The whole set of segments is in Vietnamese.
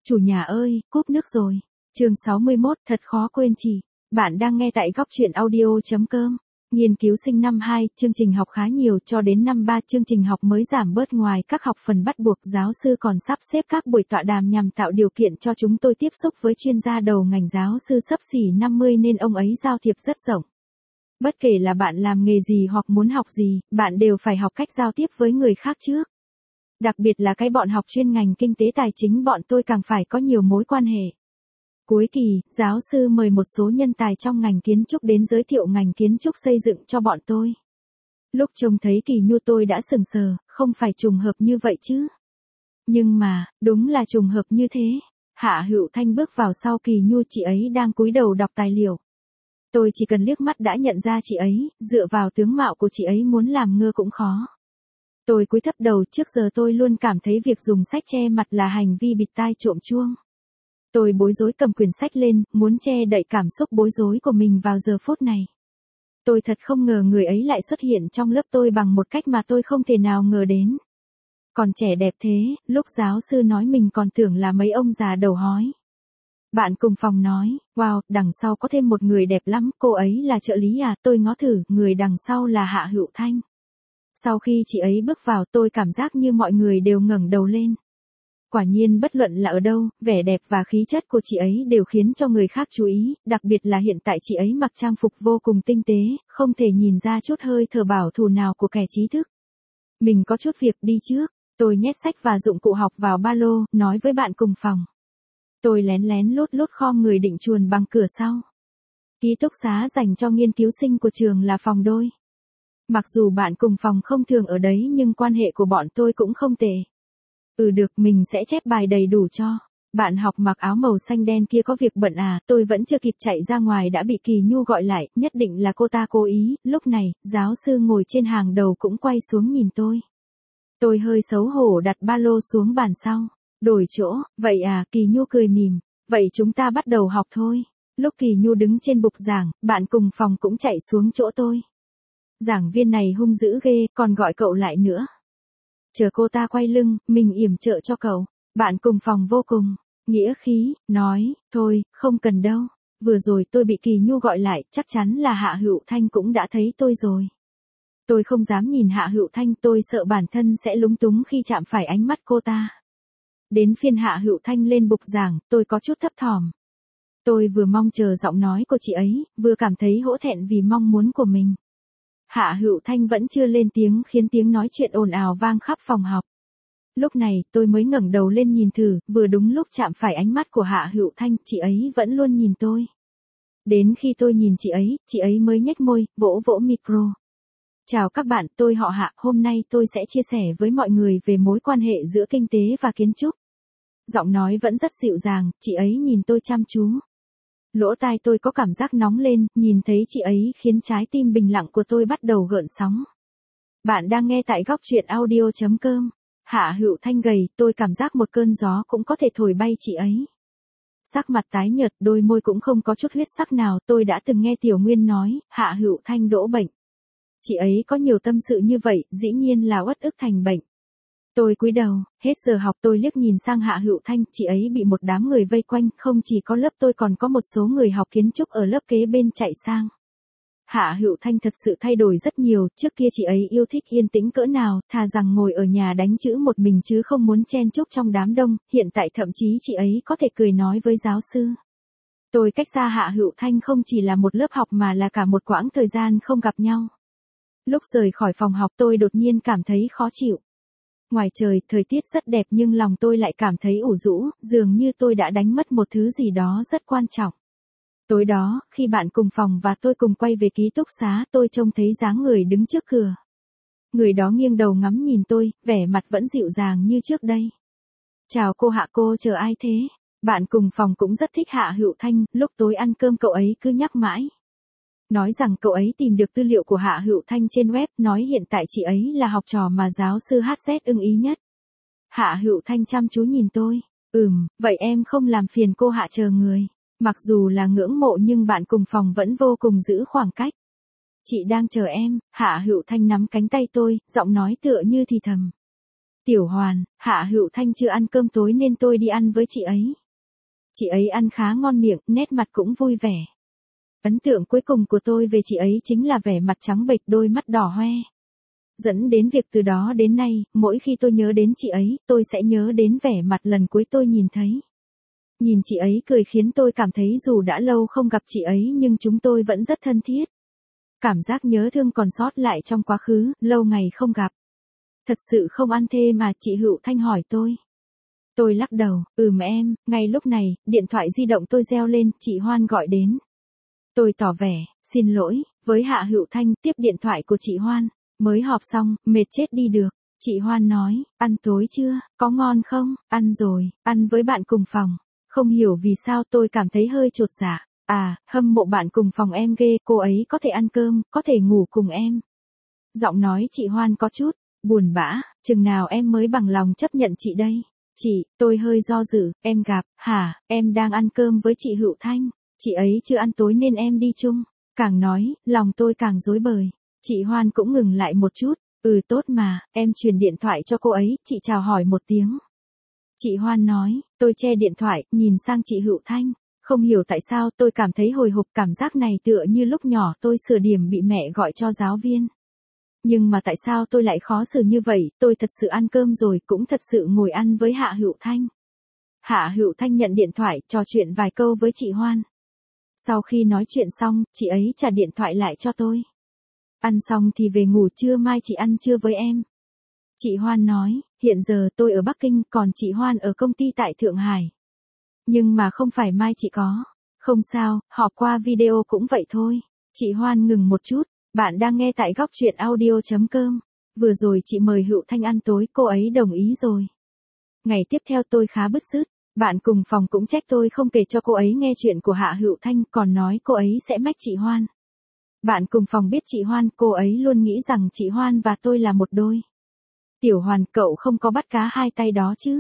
Chủ nhà ơi, cúp nước rồi. Chương 61, thật khó quên chị. Bạn đang nghe tại góc truyện audio.com. Nghiên cứu sinh năm 2, chương trình học khá nhiều, cho đến năm 3 chương trình học mới giảm bớt. Ngoài các học phần bắt buộc, giáo sư còn sắp xếp các buổi tọa đàm nhằm tạo điều kiện cho chúng tôi tiếp xúc với chuyên gia đầu ngành. Giáo sư xấp xỉ 50 nên ông ấy giao thiệp rất rộng. Bất kể là bạn làm nghề gì hoặc muốn học gì, bạn đều phải học cách giao tiếp với người khác trước. Đặc biệt là cái bọn học chuyên ngành kinh tế tài chính, bọn tôi càng phải có nhiều mối quan hệ. Cuối kỳ, giáo sư mời một số nhân tài trong ngành kiến trúc đến giới thiệu ngành kiến trúc xây dựng cho bọn tôi. Lúc trông thấy Kỳ Nhu tôi đã sững sờ, không phải trùng hợp như vậy chứ. Nhưng mà, đúng là trùng hợp như thế. Hạ Hữu Thanh bước vào sau Kỳ Nhu, chị ấy đang cúi đầu đọc tài liệu. Tôi chỉ cần liếc mắt đã nhận ra chị ấy, dựa vào tướng mạo của chị ấy muốn làm ngơ cũng khó. Tôi cúi thấp đầu, trước giờ tôi luôn cảm thấy việc dùng sách che mặt là hành vi bịt tai trộm chuông. Tôi bối rối cầm quyển sách lên, muốn che đậy cảm xúc bối rối của mình vào giờ phút này. Tôi thật không ngờ người ấy lại xuất hiện trong lớp tôi bằng một cách mà tôi không thể nào ngờ đến. Còn trẻ đẹp thế, lúc giáo sư nói mình còn tưởng là mấy ông già đầu hói. Bạn cùng phòng nói, wow, đằng sau có thêm một người đẹp lắm, cô ấy là trợ lý à? Tôi ngó thử, người đằng sau là Hạ Hữu Thanh. Sau khi chị ấy bước vào, tôi cảm giác như mọi người đều ngẩng đầu lên. Quả nhiên bất luận là ở đâu, vẻ đẹp và khí chất của chị ấy đều khiến cho người khác chú ý, đặc biệt là hiện tại chị ấy mặc trang phục vô cùng tinh tế, không thể nhìn ra chút hơi thở bảo thủ nào của kẻ trí thức. Mình có chút việc đi trước, tôi nhét sách và dụng cụ học vào ba lô, nói với bạn cùng phòng. Tôi lén lén lút lút khom người định chuồn bằng cửa sau. Ký túc xá dành cho nghiên cứu sinh của trường là phòng đôi. Mặc dù bạn cùng phòng không thường ở đấy nhưng quan hệ của bọn tôi cũng không tệ. Được, mình sẽ chép bài đầy đủ cho. Bạn học mặc áo màu xanh đen kia có việc bận à? Tôi vẫn chưa kịp chạy ra ngoài đã bị Kỳ Nhu gọi lại, nhất định là cô ta cố ý. Lúc này, giáo sư ngồi trên hàng đầu cũng quay xuống nhìn tôi. Tôi hơi xấu hổ đặt ba lô xuống bàn sau. Đổi chỗ, vậy à? Kỳ Nhu cười mỉm. Vậy chúng ta bắt đầu học thôi. Lúc Kỳ Nhu đứng trên bục giảng, bạn cùng phòng cũng chạy xuống chỗ tôi. Giảng viên này hung dữ ghê, còn gọi cậu lại nữa. Chờ cô ta quay lưng, mình yểm trợ cho cậu. Bạn cùng phòng vô cùng nghĩa khí, nói, thôi, không cần đâu. Vừa rồi tôi bị Kỳ Nhu gọi lại, chắc chắn là Hạ Hữu Thanh cũng đã thấy tôi rồi. Tôi không dám nhìn Hạ Hữu Thanh, tôi sợ bản thân sẽ lúng túng khi chạm phải ánh mắt cô ta. Đến phiên Hạ Hữu Thanh lên bục giảng, tôi có chút thấp thỏm. Tôi vừa mong chờ giọng nói của chị ấy, vừa cảm thấy hổ thẹn vì mong muốn của mình. Hạ Hữu Thanh vẫn chưa lên tiếng khiến tiếng nói chuyện ồn ào vang khắp phòng học. Lúc này tôi mới ngẩng đầu lên nhìn thử, vừa đúng lúc chạm phải ánh mắt của Hạ Hữu Thanh, chị ấy vẫn luôn nhìn tôi. Đến khi tôi nhìn chị ấy mới nhếch môi, vỗ vỗ micro. Chào các bạn, tôi họ Hạ, hôm nay tôi sẽ chia sẻ với mọi người về mối quan hệ giữa kinh tế và kiến trúc. Giọng nói vẫn rất dịu dàng, chị ấy nhìn tôi chăm chú. Lỗ tai tôi có cảm giác nóng lên, nhìn thấy chị ấy khiến trái tim bình lặng của tôi bắt đầu gợn sóng. Bạn đang nghe tại góc truyện audio.com. Hạ Hữu Thanh gầy, tôi cảm giác một cơn gió cũng có thể thổi bay chị ấy. Sắc mặt tái nhợt, đôi môi cũng không có chút huyết sắc nào, tôi đã từng nghe Tiểu Nguyên nói, Hạ Hữu Thanh đỗ bệnh. Chị ấy có nhiều tâm sự như vậy, dĩ nhiên là uất ức thành bệnh. Tôi cúi đầu, hết giờ học tôi liếc nhìn sang Hạ Hữu Thanh, chị ấy bị một đám người vây quanh, không chỉ có lớp tôi còn có một số người học kiến trúc ở lớp kế bên chạy sang. Hạ Hữu Thanh thật sự thay đổi rất nhiều, trước kia chị ấy yêu thích yên tĩnh cỡ nào, thà rằng ngồi ở nhà đánh chữ một mình chứ không muốn chen chúc trong đám đông, hiện tại thậm chí chị ấy có thể cười nói với giáo sư. Tôi cách xa Hạ Hữu Thanh không chỉ là một lớp học mà là cả một quãng thời gian không gặp nhau. Lúc rời khỏi phòng học tôi đột nhiên cảm thấy khó chịu. Ngoài trời, thời tiết rất đẹp nhưng lòng tôi lại cảm thấy ủ rũ, dường như tôi đã đánh mất một thứ gì đó rất quan trọng. Tối đó, khi bạn cùng phòng và tôi cùng quay về ký túc xá, tôi trông thấy dáng người đứng trước cửa. Người đó nghiêng đầu ngắm nhìn tôi, vẻ mặt vẫn dịu dàng như trước đây. Chào cô Hạ, cô chờ ai thế? Bạn cùng phòng cũng rất thích Hạ Hữu Thanh, lúc tối ăn cơm cậu ấy cứ nhắc mãi. Nói rằng cậu ấy tìm được tư liệu của Hạ Hữu Thanh trên web, nói hiện tại chị ấy là học trò mà giáo sư HZ ưng ý nhất. Hạ Hữu Thanh chăm chú nhìn tôi. Vậy em không làm phiền cô Hạ chờ người. Mặc dù là ngưỡng mộ nhưng bạn cùng phòng vẫn vô cùng giữ khoảng cách. Chị đang chờ em. Hạ Hữu Thanh nắm cánh tay tôi, giọng nói tựa như thì thầm. Tiểu Hoàn, Hạ Hữu Thanh chưa ăn cơm tối nên tôi đi ăn với chị ấy. Chị ấy ăn khá ngon miệng, nét mặt cũng vui vẻ. Ấn tượng cuối cùng của tôi về chị ấy chính là vẻ mặt trắng bệch, đôi mắt đỏ hoe. Dẫn đến việc từ đó đến nay, mỗi khi tôi nhớ đến chị ấy, tôi sẽ nhớ đến vẻ mặt lần cuối tôi nhìn thấy. Nhìn chị ấy cười khiến tôi cảm thấy dù đã lâu không gặp chị ấy nhưng chúng tôi vẫn rất thân thiết. Cảm giác nhớ thương còn sót lại trong quá khứ, lâu ngày không gặp. Thật sự không ăn thê mà, chị Hữu Thanh hỏi tôi. Tôi lắc đầu, em, ngay lúc này, điện thoại di động tôi reo lên, chị Hoan gọi đến. Tôi tỏ vẻ, xin lỗi, với Hạ Hữu Thanh, tiếp điện thoại của chị Hoan. Mới họp xong, mệt chết đi được. Chị Hoan nói, ăn tối chưa, có ngon không? Ăn rồi, ăn với bạn cùng phòng. Không hiểu vì sao tôi cảm thấy hơi chột dạ. Hâm mộ bạn cùng phòng em ghê, cô ấy có thể ăn cơm, có thể ngủ cùng em. Giọng nói chị Hoan có chút buồn bã, chừng nào em mới bằng lòng chấp nhận chị đây? Chị, tôi hơi do dự, em gặp, em đang ăn cơm với chị Hữu Thanh. Chị ấy chưa ăn tối nên em đi chung. Càng nói, lòng tôi càng rối bời. Chị Hoan cũng ngừng lại một chút. Tốt mà, em truyền điện thoại cho cô ấy, chị chào hỏi một tiếng. Chị Hoan nói, tôi che điện thoại, nhìn sang chị Hữu Thanh. Không hiểu tại sao tôi cảm thấy hồi hộp, cảm giác này tựa như lúc nhỏ tôi sửa điểm bị mẹ gọi cho giáo viên. Nhưng mà tại sao tôi lại khó xử như vậy, tôi thật sự ăn cơm rồi, cũng thật sự ngồi ăn với Hạ Hữu Thanh. Hạ Hữu Thanh nhận điện thoại, trò chuyện vài câu với chị Hoan. Sau khi nói chuyện xong, chị ấy trả điện thoại lại cho tôi. Ăn xong thì về ngủ, trưa mai chị ăn trưa với em. Chị Hoan nói, hiện giờ tôi ở Bắc Kinh, còn chị Hoan ở công ty tại Thượng Hải. Nhưng mà không phải mai chị có. Không sao, họp qua video cũng vậy thôi. Chị Hoan ngừng một chút, bạn đang nghe tại góc truyện audio.com. Vừa rồi chị mời Hữu Thanh ăn tối, cô ấy đồng ý rồi. Ngày tiếp theo tôi khá bứt rứt. Bạn cùng phòng cũng trách tôi không kể cho cô ấy nghe chuyện của Hạ Hữu Thanh, còn nói cô ấy sẽ mách chị Hoan. Bạn cùng phòng biết chị Hoan, cô ấy luôn nghĩ rằng chị Hoan và tôi là một đôi. Tiểu Hoàn, cậu không có bắt cá hai tay đó chứ?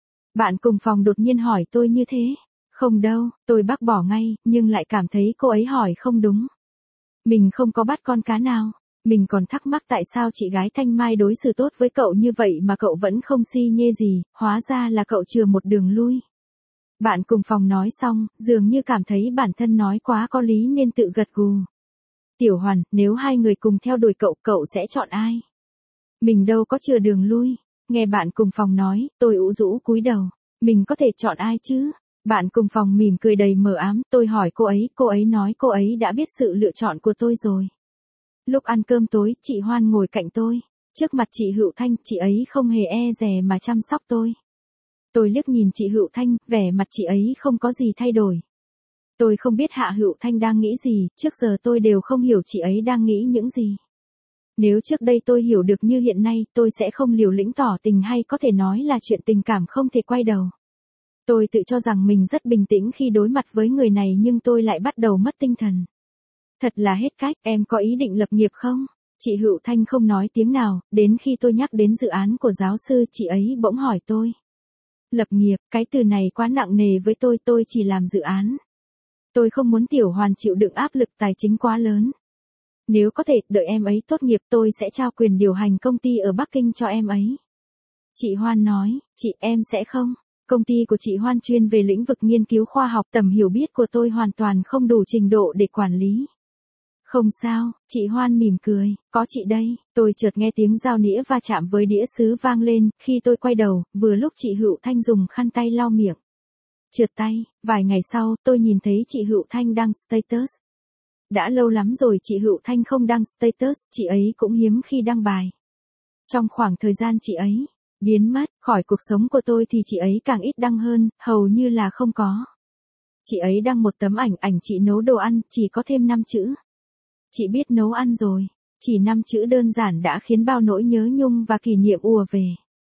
Bạn cùng phòng đột nhiên hỏi tôi như thế. Không đâu, tôi bác bỏ ngay, nhưng lại cảm thấy cô ấy hỏi không đúng. Mình không có bắt con cá nào. Mình còn thắc mắc tại sao chị gái Thanh Mai đối xử tốt với cậu như vậy mà cậu vẫn không si nhê gì, hóa ra là cậu chừa một đường lui. Bạn cùng phòng nói xong, dường như cảm thấy bản thân nói quá có lý nên tự gật gù. Tiểu Hoàn, nếu hai người cùng theo đuổi cậu, cậu sẽ chọn ai? Mình đâu có chừa đường lui. Nghe bạn cùng phòng nói, tôi ủ rũ cúi đầu. Mình có thể chọn ai chứ? Bạn cùng phòng mỉm cười đầy mờ ám, tôi hỏi cô ấy nói cô ấy đã biết sự lựa chọn của tôi rồi. Lúc ăn cơm tối, chị Hoan ngồi cạnh tôi. Trước mặt chị Hữu Thanh, chị ấy không hề e dè mà chăm sóc tôi. Tôi liếc nhìn chị Hữu Thanh, vẻ mặt chị ấy không có gì thay đổi. Tôi không biết Hạ Hữu Thanh đang nghĩ gì, trước giờ tôi đều không hiểu chị ấy đang nghĩ những gì. Nếu trước đây tôi hiểu được như hiện nay, tôi sẽ không liều lĩnh tỏ tình, hay có thể nói là chuyện tình cảm không thể quay đầu. Tôi tự cho rằng mình rất bình tĩnh khi đối mặt với người này nhưng tôi lại bắt đầu mất tinh thần. Thật là hết cách, em có ý định lập nghiệp không? Chị Hữu Thanh không nói tiếng nào, đến khi tôi nhắc đến dự án của giáo sư, chị ấy bỗng hỏi tôi. Lập nghiệp, cái từ này quá nặng nề với tôi chỉ làm dự án. Tôi không muốn Tiểu Hoàn chịu đựng áp lực tài chính quá lớn. Nếu có thể, đợi em ấy tốt nghiệp tôi sẽ trao quyền điều hành công ty ở Bắc Kinh cho em ấy. Chị Hoan nói, chị em sẽ không. Công ty của chị Hoan chuyên về lĩnh vực nghiên cứu khoa học, tầm hiểu biết của tôi hoàn toàn không đủ trình độ để quản lý. Không sao, chị Hoan mỉm cười, có chị đây. Tôi chợt nghe tiếng dao nĩa va chạm với đĩa sứ vang lên, khi tôi quay đầu, vừa lúc chị Hữu Thanh dùng khăn tay lau miệng. Trượt tay, vài ngày sau, tôi nhìn thấy chị Hữu Thanh đăng status. Đã lâu lắm rồi chị Hữu Thanh không đăng status, chị ấy cũng hiếm khi đăng bài. Trong khoảng thời gian chị ấy biến mất khỏi cuộc sống của tôi thì chị ấy càng ít đăng hơn, hầu như là không có. Chị ấy đăng một tấm ảnh chị nấu đồ ăn, chỉ có thêm 5 chữ. Chị biết nấu ăn rồi. Chỉ 5 chữ đơn giản đã khiến bao nỗi nhớ nhung và kỷ niệm ùa về.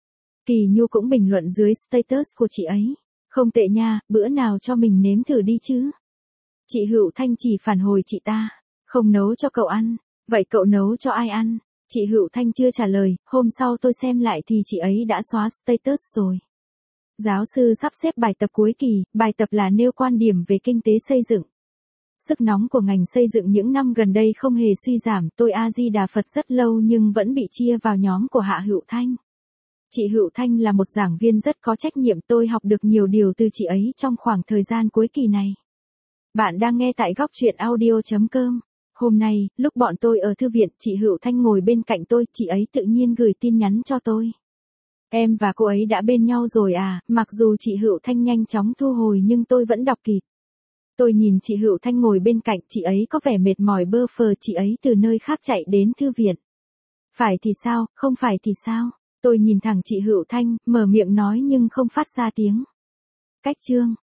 Kỳ Nhu cũng bình luận dưới status của chị ấy. Không tệ nha, bữa nào cho mình nếm thử đi chứ. Chị Hữu Thanh chỉ phản hồi chị ta. Không nấu cho cậu ăn. Vậy cậu nấu cho ai ăn? Chị Hữu Thanh chưa trả lời, hôm sau tôi xem lại thì chị ấy đã xóa status rồi. Giáo sư sắp xếp bài tập cuối kỳ, bài tập là nêu quan điểm về kinh tế xây dựng. Sức nóng của ngành xây dựng những năm gần đây không hề suy giảm, tôi A Di Đà Phật rất lâu nhưng vẫn bị chia vào nhóm của Hạ Hữu Thanh. Chị Hựu Thanh là một giảng viên rất có trách nhiệm, tôi học được nhiều điều từ chị ấy trong khoảng thời gian cuối kỳ này. Bạn đang nghe tại góc truyện audio.com. Hôm nay, lúc bọn tôi ở thư viện, chị Hựu Thanh ngồi bên cạnh tôi, chị ấy tự nhiên gửi tin nhắn cho tôi. Em và cô ấy đã bên nhau rồi à? Mặc dù chị Hựu Thanh nhanh chóng thu hồi nhưng tôi vẫn đọc kịp. Tôi nhìn chị Hựu Thanh ngồi bên cạnh, chị ấy có vẻ mệt mỏi bơ phờ, chị ấy từ nơi khác chạy đến thư viện. Phải thì sao, không phải thì sao? Tôi nhìn thẳng chị Hựu Thanh, mở miệng nói nhưng không phát ra tiếng. Cách chương.